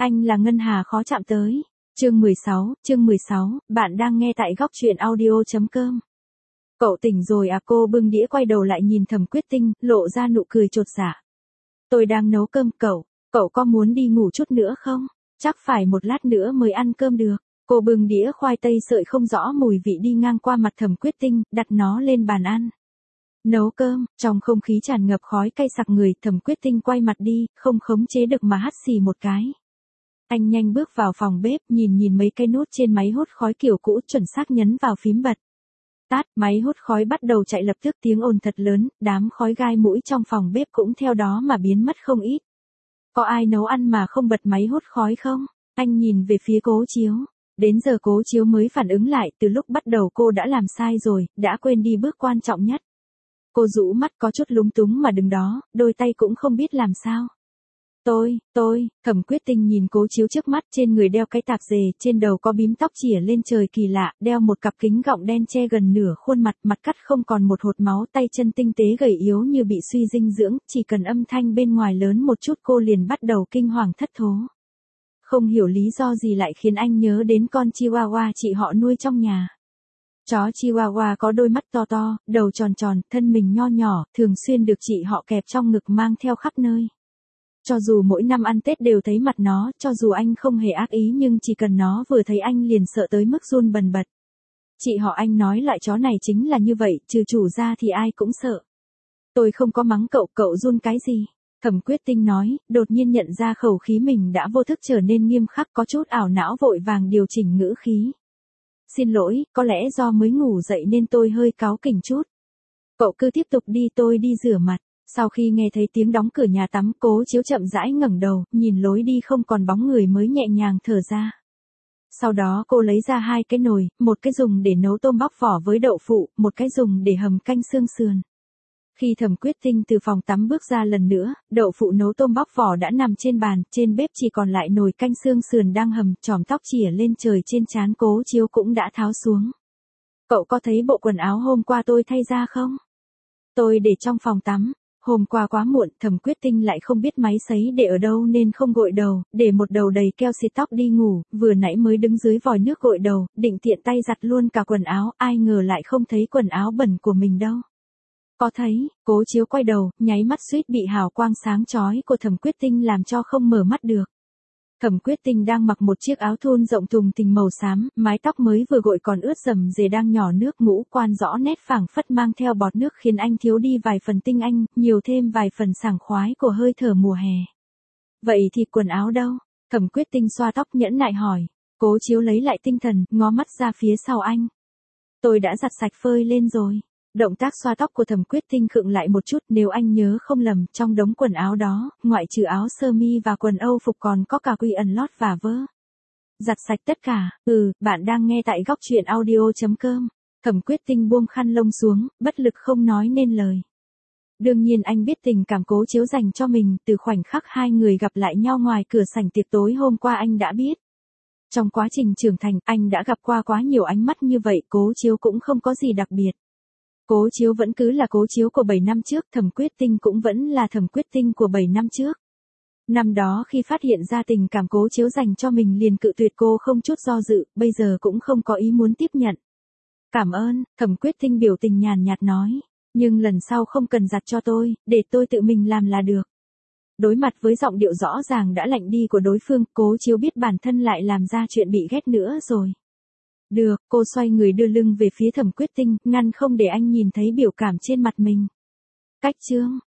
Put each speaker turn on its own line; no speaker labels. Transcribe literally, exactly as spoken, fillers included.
Anh là Ngân Hà khó chạm tới. Chương mười sáu, chương mười sáu, bạn đang nghe tại góc truyện audio.com. Cậu tỉnh rồi à? Cô bưng đĩa quay đầu lại nhìn Thẩm Quyết Tinh, lộ ra nụ cười chột dạ. Tôi đang nấu cơm cậu, cậu có muốn đi ngủ chút nữa không? Chắc phải một lát nữa mới ăn cơm được. Cô bưng đĩa khoai tây sợi không rõ mùi vị đi ngang qua mặt Thẩm Quyết Tinh, đặt nó lên bàn ăn. Nấu cơm, trong không khí tràn ngập khói cay sặc người, Thẩm Quyết Tinh quay mặt đi, không khống chế được mà hắt xì một cái. Anh nhanh bước vào phòng bếp, nhìn nhìn mấy cái nút trên máy hút khói kiểu cũ, chuẩn xác nhấn vào phím bật. Tát, máy hút khói bắt đầu chạy lập tức, tiếng ồn thật lớn, đám khói gai mũi trong phòng bếp cũng theo đó mà biến mất không ít. Có ai nấu ăn mà không bật máy hút khói không? Anh nhìn về phía Cố Chiếu. Đến giờ Cố Chiếu mới phản ứng lại, từ lúc bắt đầu cô đã làm sai rồi, đã quên đi bước quan trọng nhất. Cô rũ mắt có chút lúng túng mà đứng đó, đôi tay cũng không biết làm sao. Tôi, tôi, Thẩm Quyết Tinh nhìn Cố Chiếu trước mắt, trên người đeo cái tạp dề, trên đầu có bím tóc chỉa lên trời kỳ lạ, đeo một cặp kính gọng đen che gần nửa khuôn mặt, mặt cắt không còn một hột máu, tay chân tinh tế gầy yếu như bị suy dinh dưỡng, chỉ cần âm thanh bên ngoài lớn một chút cô liền bắt đầu kinh hoàng thất thố. Không hiểu lý do gì lại khiến anh nhớ đến con Chihuahua chị họ nuôi trong nhà. Chó Chihuahua có đôi mắt to to, đầu tròn tròn, thân mình nho nhỏ, thường xuyên được chị họ kẹp trong ngực mang theo khắp nơi. Cho dù mỗi năm ăn Tết đều thấy mặt nó, cho dù anh không hề ác ý nhưng chỉ cần nó vừa thấy anh liền sợ tới mức run bần bật. Chị họ anh nói loại chó này chính là như vậy, trừ chủ ra thì ai cũng sợ. Tôi không có mắng cậu, cậu run cái gì? Thẩm Quyết Tinh nói, đột nhiên nhận ra khẩu khí mình đã vô thức trở nên nghiêm khắc, có chút ảo não, vội vàng điều chỉnh ngữ khí. Xin lỗi, có lẽ do mới ngủ dậy nên tôi hơi cáu kỉnh chút. Cậu cứ tiếp tục đi, tôi đi rửa mặt. Sau khi nghe thấy tiếng đóng cửa nhà tắm, Cố Chiếu chậm rãi ngẩng đầu, nhìn lối đi không còn bóng người mới nhẹ nhàng thở ra. Sau đó cô lấy ra hai cái nồi, một cái dùng để nấu tôm bóc vỏ với đậu phụ, một cái dùng để hầm canh xương sườn. Khi Thẩm Quyết Tinh từ phòng tắm bước ra lần nữa, đậu phụ nấu tôm bóc vỏ đã nằm trên bàn, trên bếp chỉ còn lại nồi canh xương sườn đang hầm, chòm tóc chỉa lên trời trên trán Cố Chiếu cũng đã tháo xuống. Cậu có thấy bộ quần áo hôm qua tôi thay ra không? Tôi để trong phòng tắm. Hôm qua quá muộn, Thẩm Quyết Tinh lại không biết máy sấy để ở đâu nên không gội đầu, để một đầu đầy keo xịt tóc đi ngủ, vừa nãy mới đứng dưới vòi nước gội đầu, định tiện tay giặt luôn cả quần áo, ai ngờ lại không thấy quần áo bẩn của mình đâu. Có thấy, Cố Chiếu quay đầu, nháy mắt suýt bị hào quang sáng chói của Thẩm Quyết Tinh làm cho không mở mắt được. Thẩm Quyết Tinh đang mặc một chiếc áo thun rộng thùng thình màu xám, mái tóc mới vừa gội còn ướt rầm rề đang nhỏ nước, ngũ quan rõ nét phảng phất mang theo bọt nước khiến anh thiếu đi vài phần tinh anh, nhiều thêm vài phần sảng khoái của hơi thở mùa hè. Vậy thì quần áo đâu? Thẩm Quyết Tinh xoa tóc nhẫn nại hỏi. Cố Chiếu lấy lại tinh thần, ngó mắt ra phía sau anh. Tôi đã giặt sạch phơi lên rồi. Động tác xoa tóc của Thẩm Quyết Tinh khựng lại một chút, nếu anh nhớ không lầm, trong đống quần áo đó, ngoại trừ áo sơ mi và quần Âu phục còn có cả quy ẩn lót và vớ. Giặt sạch tất cả, ừ, bạn đang nghe tại góc truyện audio.com. Thẩm Quyết Tinh buông khăn lông xuống, bất lực không nói nên lời. Đương nhiên anh biết tình cảm Cố Chiếu dành cho mình, từ khoảnh khắc hai người gặp lại nhau ngoài cửa sảnh tiệc tối hôm qua anh đã biết. Trong quá trình trưởng thành, anh đã gặp qua quá nhiều ánh mắt như vậy, Cố Chiếu cũng không có gì đặc biệt. Cố Chiếu vẫn cứ là Cố Chiếu của bảy năm trước, Thẩm Quyết Tinh cũng vẫn là Thẩm Quyết Tinh của bảy năm trước. Năm đó khi phát hiện ra tình cảm Cố Chiếu dành cho mình liền cự tuyệt cô không chút do dự, bây giờ cũng không có ý muốn tiếp nhận. Cảm ơn, Thẩm Quyết Tinh biểu tình nhàn nhạt nói, nhưng lần sau không cần giặt cho tôi, để tôi tự mình làm là được. Đối mặt với giọng điệu rõ ràng đã lạnh đi của đối phương, Cố Chiếu biết bản thân lại làm ra chuyện bị ghét nữa rồi. Được, cô xoay người đưa lưng về phía Thẩm Quyết Tinh, ngăn không để anh nhìn thấy biểu cảm trên mặt mình. Cách chương,